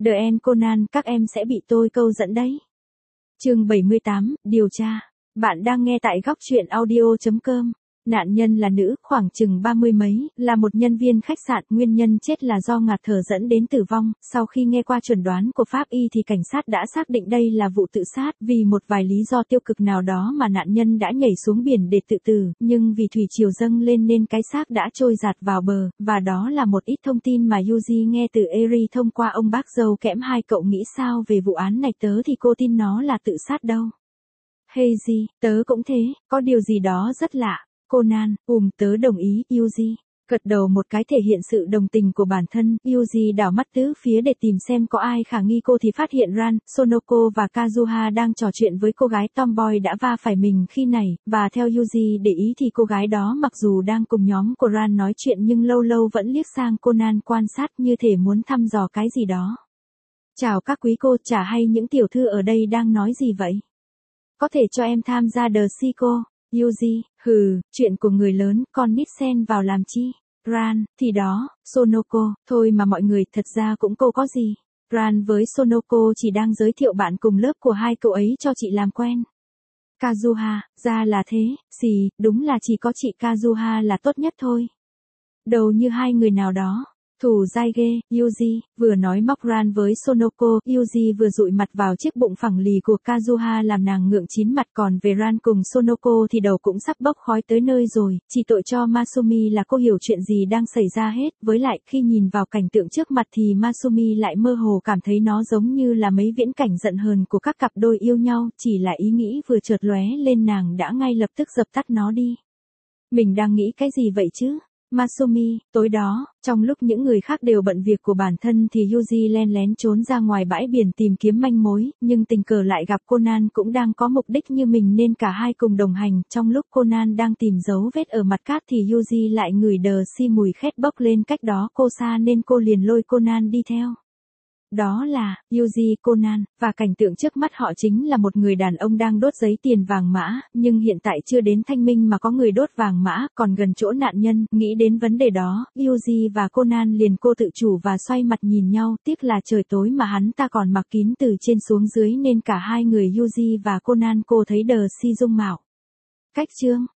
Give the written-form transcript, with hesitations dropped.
The End Conan, các em sẽ bị tôi câu dẫn đấy. Chương 78, điều tra. Bạn đang nghe tại góc truyện audio.com. Nạn nhân là nữ, khoảng chừng 30 mấy, là một nhân viên khách sạn, nguyên nhân chết là do ngạt thở dẫn đến tử vong. Sau khi nghe qua chuẩn đoán của pháp y thì cảnh sát đã xác định đây là vụ tự sát, vì một vài lý do tiêu cực nào đó mà nạn nhân đã nhảy xuống biển để tự tử, nhưng vì thủy triều dâng lên nên cái xác đã trôi giạt vào bờ, và đó là một ít thông tin mà Yuji nghe từ Eri thông qua ông bác dâu kẽm. Hai cậu nghĩ sao về vụ án này? Tớ thì cô tin nó là tự sát đâu. Heiji, tớ cũng thế, có điều gì đó rất lạ. Conan, tớ đồng ý. Yuji gật đầu một cái thể hiện sự đồng tình của bản thân. Yuji đảo mắt tứ phía để tìm xem có ai khả nghi. Cô thì phát hiện Ran, Sonoko và Kazuha đang trò chuyện với cô gái tomboy đã va phải mình khi này, và theo Yuji để ý thì cô gái đó mặc dù đang cùng nhóm của Ran nói chuyện nhưng lâu lâu vẫn liếc sang Conan quan sát như thể muốn thăm dò cái gì đó. Chào các quý cô, chả hay những tiểu thư ở đây đang nói gì vậy? Có thể cho em tham gia The Seiko. Yuji, chuyện của người lớn, con nít xen vào làm chi? Ran, thì đó. Sonoko, thôi mà mọi người, thật ra cũng cô có gì. Ran với Sonoko chỉ đang giới thiệu bạn cùng lớp của hai cậu ấy cho chị làm quen. Kazuha, ra là thế, đúng là chỉ có chị Kazuha là tốt nhất thôi. Đầu như hai người nào đó. Thủ dai ghê. Yuji vừa nói móc Ran với Sonoko, Yuji vừa dụi mặt vào chiếc bụng phẳng lì của Kazuha làm nàng ngượng chín mặt, còn về Ran cùng Sonoko thì đầu cũng sắp bốc khói tới nơi rồi, chỉ tội cho Masumi là cô hiểu chuyện gì đang xảy ra hết, với lại khi nhìn vào cảnh tượng trước mặt thì Masumi lại mơ hồ cảm thấy nó giống như là mấy viễn cảnh giận hờn của các cặp đôi yêu nhau, chỉ là ý nghĩ vừa chợt lóe lên nàng đã ngay lập tức dập tắt nó đi. Mình đang nghĩ cái gì vậy chứ? Masumi, tối đó, trong lúc những người khác đều bận việc của bản thân thì Yuji len lén trốn ra ngoài bãi biển tìm kiếm manh mối, nhưng tình cờ lại gặp Conan cũng đang có mục đích như mình nên cả hai cùng đồng hành. Trong lúc Conan đang tìm dấu vết ở mặt cát thì Yuji lại ngửi mùi khét bốc lên cách đó cô xa nên cô liền lôi Conan đi theo. Đó là Yuji, Conan, và cảnh tượng trước mắt họ chính là một người đàn ông đang đốt giấy tiền vàng mã, nhưng hiện tại chưa đến thanh minh mà có người đốt vàng mã, còn gần chỗ nạn nhân. Nghĩ đến vấn đề đó, Yuji và Conan liền cô tự chủ và xoay mặt nhìn nhau, tiếc là trời tối mà hắn ta còn mặc kín từ trên xuống dưới nên cả hai người Yuji và Conan cô thấy si dung mạo. Cách chương